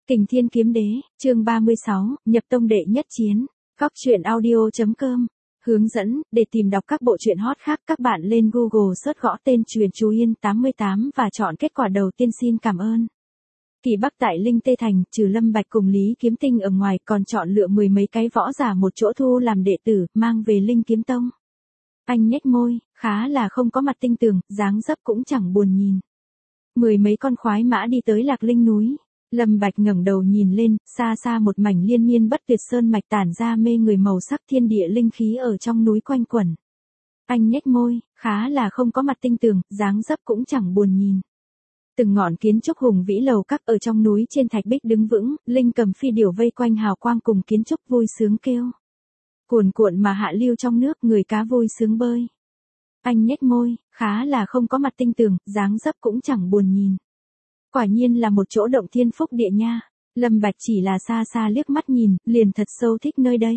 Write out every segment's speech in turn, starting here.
Kình Thiên Kiếm Đế, chương 36, nhập tông đệ nhất chiến. Góc truyện audio.com. Hướng dẫn, để tìm đọc các bộ truyện hot khác các bạn lên Google search gõ tên Truyền Chú Yên 88 và chọn kết quả đầu tiên. Xin cảm ơn. Kỳ Bắc tại Linh Tê Thành, trừ Lâm Bạch cùng Lý Kiếm Tinh ở ngoài còn chọn lựa mười mấy cái võ giả một chỗ thu làm đệ tử, mang về Linh Kiếm Tông. Anh nhếch môi, khá là không có mặt tinh tường, dáng dấp cũng chẳng buồn nhìn. Mười mấy con khoái mã đi tới Lạc Linh núi. Lâm Bạch ngẩng đầu nhìn lên, xa xa một mảnh liên miên bất tuyệt sơn mạch tản ra mê người màu sắc, thiên địa linh khí ở trong núi quanh quẩn. Anh nhếch môi, khá là không có mặt tinh tường, dáng dấp cũng chẳng buồn nhìn. Từng ngọn kiến trúc hùng vĩ lầu các ở trong núi trên thạch bích đứng vững, linh cầm phi điểu vây quanh hào quang cùng kiến trúc vui sướng kêu. Cuồn cuộn mà hạ lưu trong nước, người cá vui sướng bơi. Anh nhếch môi, khá là không có mặt tinh tường, dáng dấp cũng chẳng buồn nhìn. Quả nhiên là một chỗ động thiên phúc địa nha. Lâm Bạch chỉ là xa xa liếc mắt nhìn, liền thật sâu thích nơi đây.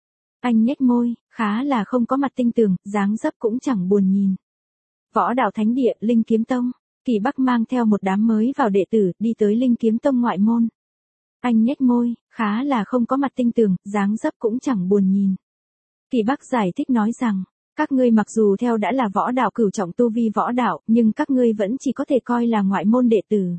Anh nhếch môi, khá là không có mặt tinh tường, dáng dấp cũng chẳng buồn nhìn. Võ đạo thánh địa, Linh Kiếm Tông. Kỳ Bắc mang theo một đám mới vào đệ tử, đi tới Linh Kiếm Tông ngoại môn. Anh nhếch môi, khá là không có mặt tinh tường, dáng dấp cũng chẳng buồn nhìn. Kỳ Bắc giải thích nói rằng, các ngươi mặc dù theo đã là võ đạo cửu trọng tu vi võ đạo, nhưng các ngươi vẫn chỉ có thể coi là ngoại môn đệ tử.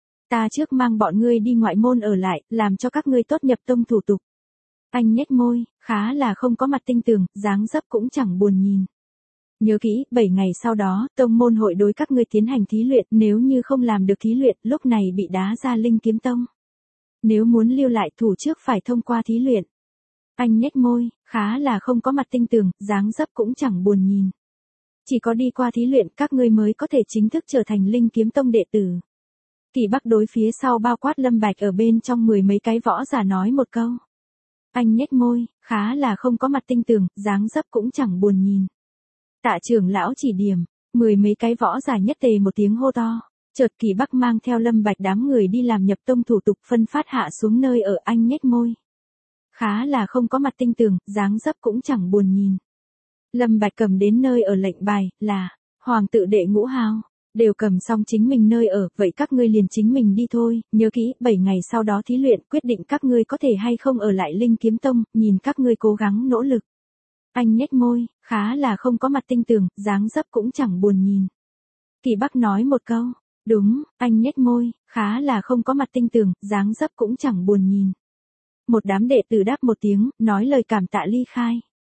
Ta trước mang bọn ngươi đi ngoại môn ở lại, làm cho các ngươi tốt nhập tông thủ tục. Anh nhếch môi, khá là không có mặt tinh tường, dáng dấp cũng chẳng buồn nhìn. Nhớ kỹ, 7 ngày sau đó, tông môn hội đối các ngươi tiến hành thí luyện, nếu như không làm được thí luyện, lúc này bị đá ra Linh Kiếm Tông. Nếu muốn lưu lại thủ trước phải thông qua thí luyện. Anh nhếch môi, khá là không có mặt tinh tường, dáng dấp cũng chẳng buồn nhìn. Chỉ có đi qua thí luyện các ngươi mới có thể chính thức trở thành Linh Kiếm Tông đệ tử. Kỳ Bắc đối phía sau bao quát Lâm Bạch ở bên trong mười mấy cái võ giả nói một câu. Anh nhếch môi, khá là không có mặt tinh tường, dáng dấp cũng chẳng buồn nhìn. Tạ trưởng lão chỉ điểm, mười mấy cái võ giả nhất tề một tiếng hô to. Chợt Kỳ Bắc mang theo Lâm Bạch đám người đi làm nhập tông thủ tục phân phát hạ xuống nơi ở. Anh nhếch môi, khá là không có mặt tinh tường, dáng dấp cũng chẳng buồn nhìn. Lâm Bạch cầm đến nơi ở lệnh bài, là Hoàng tự đệ ngũ hào, đều cầm xong chính mình nơi ở, vậy các ngươi liền chính mình đi thôi, nhớ kỹ, 7 ngày sau đó thí luyện, quyết định các ngươi có thể hay không ở lại Linh Kiếm Tông, nhìn các ngươi cố gắng nỗ lực. Anh nhếch môi, khá là không có mặt tinh tường, dáng dấp cũng chẳng buồn nhìn. Kỳ Bắc nói một câu, đúng, anh nhếch môi, khá là không có mặt tinh tường, dáng dấp cũng chẳng buồn nhìn. Một đám đệ tử đáp một tiếng, nói lời cảm tạ ly khai.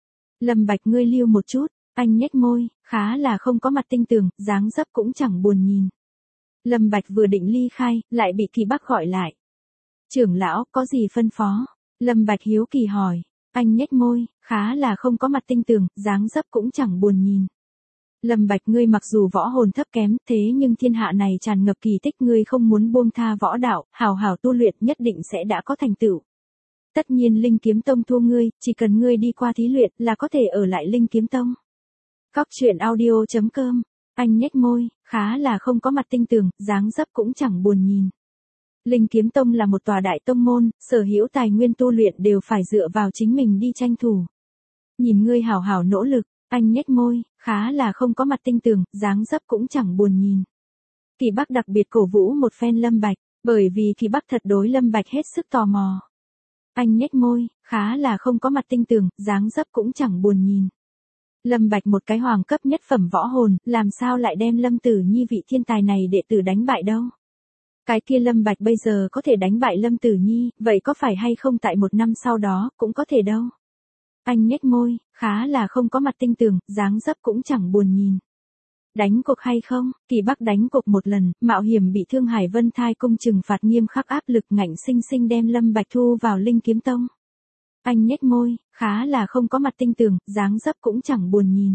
Lâm Bạch ngươi lưu một chút, anh nhếch môi, khá là không có mặt tinh tường, dáng dấp cũng chẳng buồn nhìn. Lâm Bạch vừa định ly khai, lại bị Kỳ Bắc gọi lại. Trưởng lão, có gì phân phó? Lâm Bạch hiếu kỳ hỏi. Anh nhếch môi, khá là không có mặt tinh tường, dáng dấp cũng chẳng buồn nhìn. Lâm Bạch ngươi mặc dù võ hồn thấp kém, thế nhưng thiên hạ này tràn ngập kỳ tích, ngươi không muốn buông tha võ đạo, hào hào tu luyện nhất định sẽ đã có thành tựu. Tất nhiên Linh Kiếm Tông thu ngươi, chỉ cần ngươi đi qua thí luyện là có thể ở lại Linh Kiếm Tông. Góc truyện audio.com. Anh nhếch môi, khá là không có mặt tinh tường, dáng dấp cũng chẳng buồn nhìn. Linh Kiếm Tông là một tòa đại tông môn, sở hữu tài nguyên tu luyện đều phải dựa vào chính mình đi tranh thủ. Nhìn ngươi hào hào nỗ lực, anh nhếch môi, khá là không có mặt tinh tường, dáng dấp cũng chẳng buồn nhìn. Kỳ Bắc đặc biệt cổ vũ một phen Lâm Bạch, bởi vì Kỳ Bắc thật đối Lâm Bạch hết sức tò mò. Anh nhếch môi, khá là không có mặt tinh tường, dáng dấp cũng chẳng buồn nhìn. Lâm Bạch một cái hoàng cấp nhất phẩm võ hồn, làm sao lại đem Lâm Tử Nhi vị thiên tài này đệ tử đánh bại đâu. Cái kia Lâm Bạch bây giờ có thể đánh bại Lâm Tử Nhi, vậy có phải hay không tại một năm sau đó, cũng có thể đâu. Anh nhếch môi, khá là không có mặt tinh tường, dáng dấp cũng chẳng buồn nhìn. Đánh cuộc hay không? Kỳ Bắc đánh cuộc một lần, mạo hiểm bị Thương Hải Vân Thai cung trừng phạt nghiêm khắc áp lực ngạnh sinh sinh đem Lâm Bạch thu vào Linh Kiếm Tông. Anh nhếch môi, khá là không có mặt tinh tường, dáng dấp cũng chẳng buồn nhìn.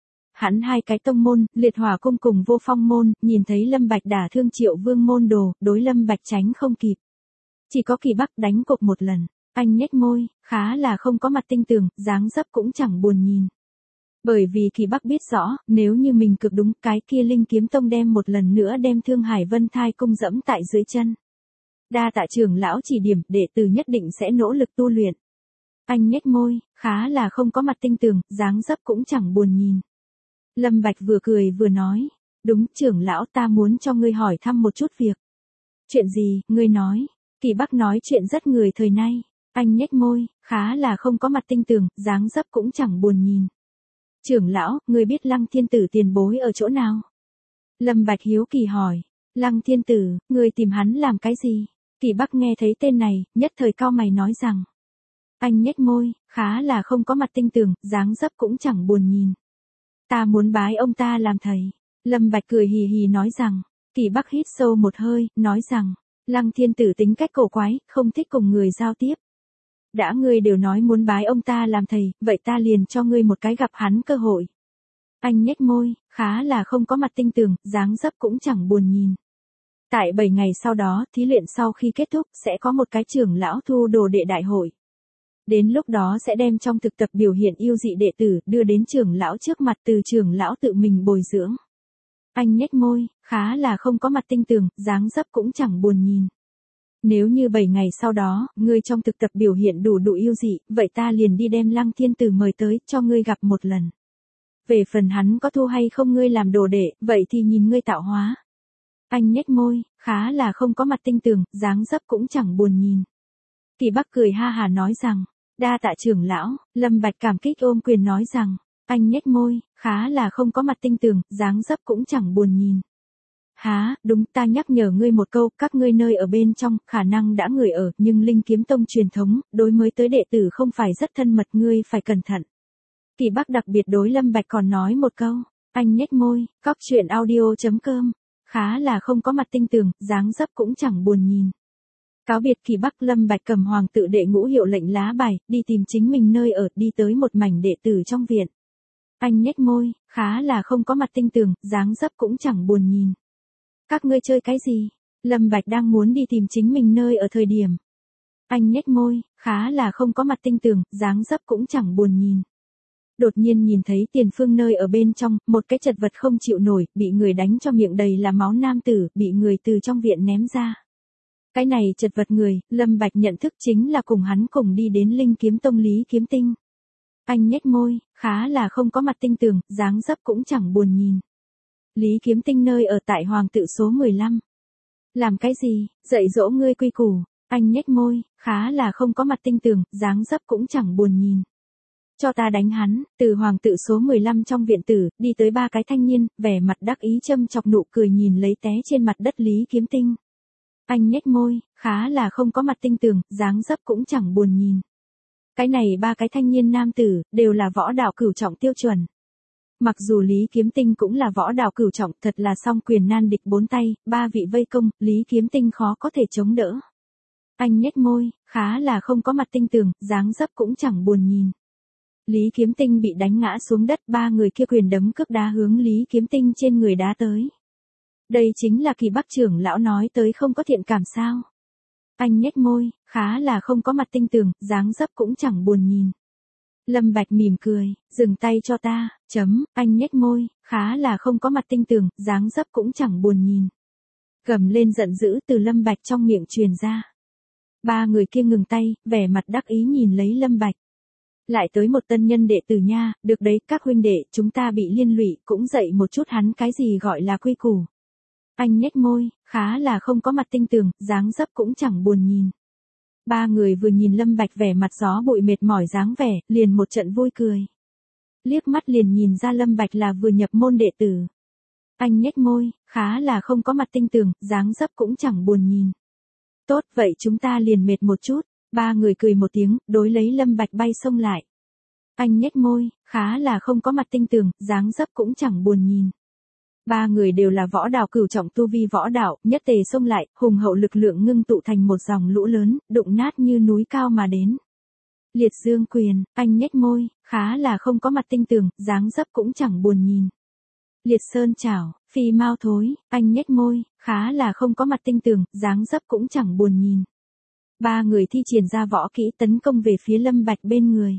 Hắn hai cái tông môn, Liệt Hỏa cung cùng Vô Phong môn, nhìn thấy Lâm Bạch đả thương Triệu Vương môn đồ, đối Lâm Bạch tránh không kịp. Chỉ có Kỳ Bắc đánh cuộc một lần, anh nhếch môi, khá là không có mặt tinh tường, dáng dấp cũng chẳng buồn nhìn. Bởi vì Kỳ Bắc biết rõ, nếu như mình cực đúng, cái kia Linh Kiếm Tông đem một lần nữa đem Thương Hải Vân Thai cung dẫm tại dưới chân. Đa tạ trưởng lão chỉ điểm, đệ tử nhất định sẽ nỗ lực tu luyện. Anh nhếch môi, khá là không có mặt tinh tường, dáng dấp cũng chẳng buồn nhìn. Lâm Bạch vừa cười vừa nói, đúng trưởng lão ta muốn cho ngươi hỏi thăm một chút việc. Chuyện gì, ngươi nói, Kỳ Bắc nói chuyện rất người thời nay. Anh nhếch môi, khá là không có mặt tinh tường, dáng dấp cũng chẳng buồn nhìn. Trưởng lão, người biết Lăng Thiên Tử tiền bối ở chỗ nào? Lâm Bạch hiếu kỳ hỏi. Lăng Thiên Tử, người tìm hắn làm cái gì? Kỳ Bắc nghe thấy tên này, nhất thời cau mày nói rằng. Anh nhếch môi, khá là không có mặt tinh tường, dáng dấp cũng chẳng buồn nhìn. Ta muốn bái ông ta làm thầy. Lâm Bạch cười hì hì nói rằng. Kỳ Bắc hít sâu một hơi, nói rằng. Lăng Thiên Tử tính cách cổ quái, không thích cùng người giao tiếp. Đã ngươi đều nói muốn bái ông ta làm thầy, vậy ta liền cho ngươi một cái gặp hắn cơ hội. Anh nhếch môi, khá là không có mặt tinh tường, dáng dấp cũng chẳng buồn nhìn. Tại 7 ngày sau đó, thí luyện sau khi kết thúc, sẽ có một cái trưởng lão thu đồ đệ đại hội. Đến lúc đó sẽ đem trong thực tập biểu hiện yêu dị đệ tử, đưa đến trưởng lão trước mặt từ trưởng lão tự mình bồi dưỡng. Anh nhếch môi, khá là không có mặt tinh tường, dáng dấp cũng chẳng buồn nhìn. Nếu như 7 ngày sau đó, ngươi trong thực tập biểu hiện đủ yêu dị, vậy ta liền đi đem Lăng Thiên Tử mời tới, cho ngươi gặp một lần. Về phần hắn có thu hay không ngươi làm đồ đệ, vậy thì nhìn ngươi tạo hóa. Anh nhếch môi, khá là không có mặt tinh tường, dáng dấp cũng chẳng buồn nhìn. Kỳ Bắc cười ha hà nói rằng, đa tạ trưởng lão. Lâm Bạch cảm kích ôm quyền nói rằng, anh nhếch môi, khá là không có mặt tinh tường, dáng dấp cũng chẳng buồn nhìn. Há, đúng, ta nhắc nhở ngươi một câu, các ngươi nơi ở bên trong, khả năng đã người ở, nhưng Linh Kiếm Tông truyền thống, đối mới tới đệ tử không phải rất thân mật, ngươi phải cẩn thận. Kỳ Bắc đặc biệt đối Lâm Bạch còn nói một câu, anh nhếch môi, cóc truyện audio.com, khá là không có mặt tinh tường, dáng dấp cũng chẳng buồn nhìn. Cáo biệt Kỳ Bắc, Lâm Bạch cầm hoàng tự đệ ngũ hiệu lệnh lá bài, đi tìm chính mình nơi ở, đi tới một mảnh đệ tử trong viện. Anh nhếch môi, khá là không có mặt tinh tường, dáng dấp cũng chẳng buồn nhìn. Các ngươi chơi cái gì? Lâm Bạch đang muốn đi tìm chính mình nơi ở thời điểm. Anh nhếch môi, khá là không có mặt tinh tường, dáng dấp cũng chẳng buồn nhìn. Đột nhiên nhìn thấy Tiền Phương nơi ở bên trong, một cái chật vật không chịu nổi, bị người đánh cho miệng đầy là máu nam tử, bị người từ trong viện ném ra. Cái này chật vật người, Lâm Bạch nhận thức chính là cùng hắn cùng đi đến Linh Kiếm Tông Lý Kiếm Tinh. Anh nhếch môi, khá là không có mặt tinh tường, dáng dấp cũng chẳng buồn nhìn. Lý Kiếm Tinh nơi ở tại Hoàng tự số 15. Làm cái gì, dạy dỗ ngươi quy củ. Anh nhếch môi, khá là không có mặt tinh tường, dáng dấp cũng chẳng buồn nhìn. Cho ta đánh hắn. Từ Hoàng tự số 15 trong viện tử, đi tới ba cái thanh niên, vẻ mặt đắc ý châm chọc nụ cười nhìn lấy té trên mặt đất Lý Kiếm Tinh. Anh nhếch môi, khá là không có mặt tinh tường, dáng dấp cũng chẳng buồn nhìn. Cái này ba cái thanh niên nam tử, đều là võ đạo cửu trọng tiêu chuẩn. Mặc dù Lý Kiếm Tinh cũng là võ đạo cửu trọng, thật là song quyền nan địch bốn tay, ba vị vây công, Lý Kiếm Tinh khó có thể chống đỡ. Anh nhếch môi, khá là không có mặt tinh tường, dáng dấp cũng chẳng buồn nhìn. Lý Kiếm Tinh bị đánh ngã xuống đất, ba người kia quyền đấm cước đá hướng Lý Kiếm Tinh trên người đá tới. Đây chính là Kỳ Bắc trưởng lão nói tới không có thiện cảm sao. Anh nhếch môi, khá là không có mặt tinh tường, dáng dấp cũng chẳng buồn nhìn. Lâm Bạch mỉm cười, dừng tay cho ta, anh nhếch môi, khá là không có mặt tinh tường, dáng dấp cũng chẳng buồn nhìn. Gầm lên giận dữ từ Lâm Bạch trong miệng truyền ra. Ba người kia ngừng tay, vẻ mặt đắc ý nhìn lấy Lâm Bạch. Lại tới một tân nhân đệ tử nha, được đấy các huynh đệ, chúng ta bị liên lụy, cũng dạy một chút hắn cái gì gọi là quy củ. Anh nhếch môi, khá là không có mặt tinh tường, dáng dấp cũng chẳng buồn nhìn. Ba người vừa nhìn Lâm Bạch vẻ mặt gió bụi mệt mỏi dáng vẻ, liền một trận vui cười. Liếc mắt liền nhìn ra Lâm Bạch là vừa nhập môn đệ tử. Anh nhếch môi, khá là không có mặt tinh tường, dáng dấp cũng chẳng buồn nhìn. Tốt vậy chúng ta liền mệt một chút. Ba người cười một tiếng, đối lấy Lâm Bạch bay xông lại. Anh nhếch môi, khá là không có mặt tinh tường, dáng dấp cũng chẳng buồn nhìn. Ba người đều là võ đạo cửu trọng tu vi võ đạo, nhất tề xông lại, hùng hậu lực lượng ngưng tụ thành một dòng lũ lớn, đụng nát như núi cao mà đến. Liệt dương quyền, anh nhếch môi, khá là không có mặt tinh tường, dáng dấp cũng chẳng buồn nhìn. Liệt sơn chảo, phi mao thối, anh nhếch môi, khá là không có mặt tinh tường, dáng dấp cũng chẳng buồn nhìn. Ba người thi triển ra võ kỹ tấn công về phía Lâm Bạch bên người.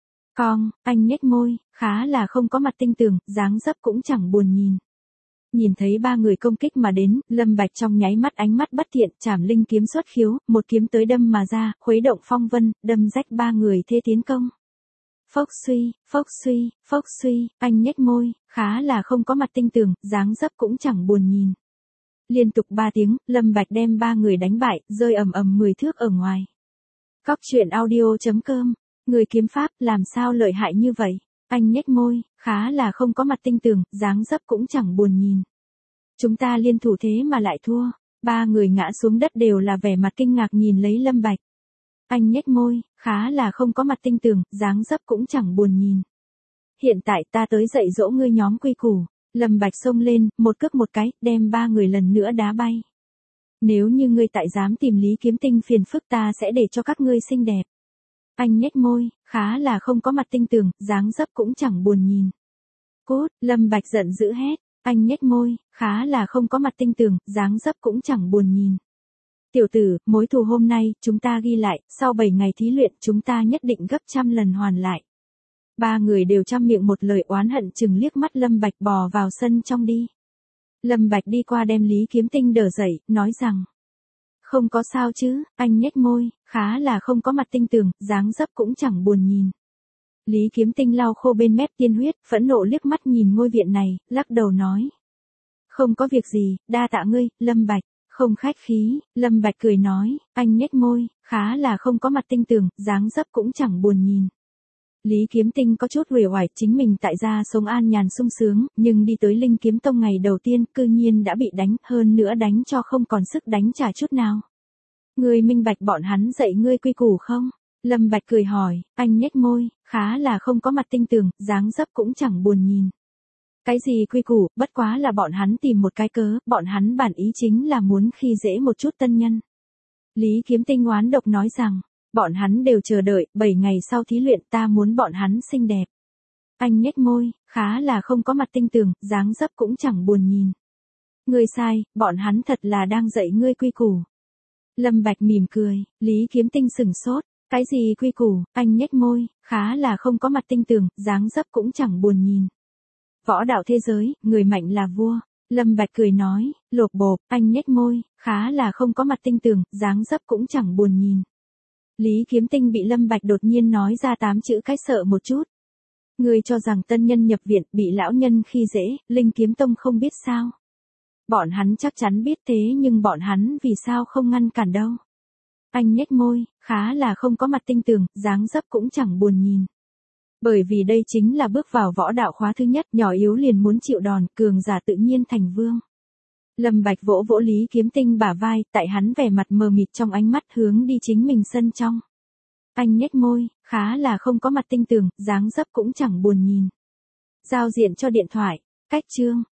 Cong, anh nhếch môi, khá là không có mặt tinh tường, dáng dấp cũng chẳng buồn nhìn. Nhìn thấy ba người công kích mà đến, Lâm Bạch trong nháy mắt ánh mắt bất thiện, chảm linh kiếm xuất khiếu, một kiếm tới đâm mà ra, khuấy động phong vân, đâm rách ba người thê tiến công. Phốc suy, phốc suy, phốc suy, anh nhếch môi, khá là không có mặt tinh tường, dáng dấp cũng chẳng buồn nhìn. Liên tục 3 tiếng, Lâm Bạch đem 3 người đánh bại, rơi ầm ầm 10 thước ở ngoài. Cóc truyện audio.com. Người kiếm pháp làm sao lợi hại như vậy? Anh nhếch môi, khá là không có mặt tinh tường, dáng dấp cũng chẳng buồn nhìn. Chúng ta liên thủ thế mà lại thua. 3 người ngã xuống đất đều là vẻ mặt kinh ngạc nhìn lấy Lâm Bạch. Anh nhếch môi, khá là không có mặt tinh tường, dáng dấp cũng chẳng buồn nhìn. Hiện tại ta tới dạy dỗ ngươi nhóm quy củ. Lâm Bạch xông lên, một cước một cái, đem 3 người lần nữa đá bay. Nếu như ngươi tại dám tìm Lý Kiếm Tinh phiền phức ta sẽ để cho các ngươi xinh đẹp. Anh nhếch môi, khá là không có mặt tinh tường, dáng dấp cũng chẳng buồn nhìn. Cút, Lâm Bạch giận dữ hét. Anh nhếch môi, khá là không có mặt tinh tường, dáng dấp cũng chẳng buồn nhìn. Tiểu tử, mối thù hôm nay, chúng ta ghi lại, sau 7 ngày thí luyện chúng ta nhất định gấp trăm lần hoàn lại. 3 người đều trăm miệng một lời oán hận chừng liếc mắt Lâm Bạch bò vào sân trong đi. Lâm Bạch đi qua đem Lý Kiếm Tinh đỡ dậy, nói rằng. Không có sao chứ, anh nhếch môi, khá là không có mặt tinh tường, dáng dấp cũng chẳng buồn nhìn. Lý Kiếm Tinh lau khô bên mép tiên huyết, phẫn nộ liếc mắt nhìn ngôi viện này, lắc đầu nói. Không có việc gì, đa tạ ngươi, Lâm Bạch. Không khách khí, Lâm Bạch cười nói, anh nhếch môi, khá là không có mặt tinh tường, dáng dấp cũng chẳng buồn nhìn. Lý Kiếm Tinh có chút uể oải chính mình tại gia sống an nhàn sung sướng, nhưng đi tới Linh Kiếm Tông ngày đầu tiên cư nhiên đã bị đánh, hơn nữa đánh cho không còn sức đánh trả chút nào. Ngươi minh bạch bọn hắn dạy ngươi quy củ không? Lâm Bạch cười hỏi, anh nhếch môi, khá là không có mặt tinh tường, dáng dấp cũng chẳng buồn nhìn. Cái gì quy củ, bất quá là bọn hắn tìm một cái cớ, bọn hắn bản ý chính là muốn khi dễ một chút tân nhân. Lý Kiếm Tinh oán độc nói rằng, bọn hắn đều chờ đợi, 7 ngày sau thí luyện ta muốn bọn hắn xinh đẹp. Anh nhếch môi, khá là không có mặt tinh tường, dáng dấp cũng chẳng buồn nhìn. Ngươi sai, bọn hắn thật là đang dạy ngươi quy củ. Lâm Bạch mỉm cười, Lý Kiếm Tinh sừng sốt, cái gì quy củ, anh nhếch môi, khá là không có mặt tinh tường, dáng dấp cũng chẳng buồn nhìn. Võ đạo thế giới, người mạnh là vua. Lâm Bạch cười nói, lột bộp, anh nhếch môi, khá là không có mặt tinh tường, dáng dấp cũng chẳng buồn nhìn. Lý Kiếm Tinh bị Lâm Bạch đột nhiên nói ra 8 chữ cái sợ một chút. Ngươi cho rằng tân nhân nhập viện bị lão nhân khi dễ, Linh Kiếm Tông không biết sao? Bọn hắn chắc chắn biết thế nhưng bọn hắn vì sao không ngăn cản đâu. Anh nhếch môi, khá là không có mặt tinh tường, dáng dấp cũng chẳng buồn nhìn. Bởi vì đây chính là bước vào võ đạo khóa thứ nhất, nhỏ yếu liền muốn chịu đòn, cường giả tự nhiên thành vương. Lâm Bạch vỗ vỗ Lý Kiếm Tinh bả vai, tại hắn vẻ mặt mờ mịt trong ánh mắt hướng đi chính mình sân trong. Anh nhếch môi, khá là không có mặt tinh tường, dáng dấp cũng chẳng buồn nhìn. Giao diện cho điện thoại, cách chương.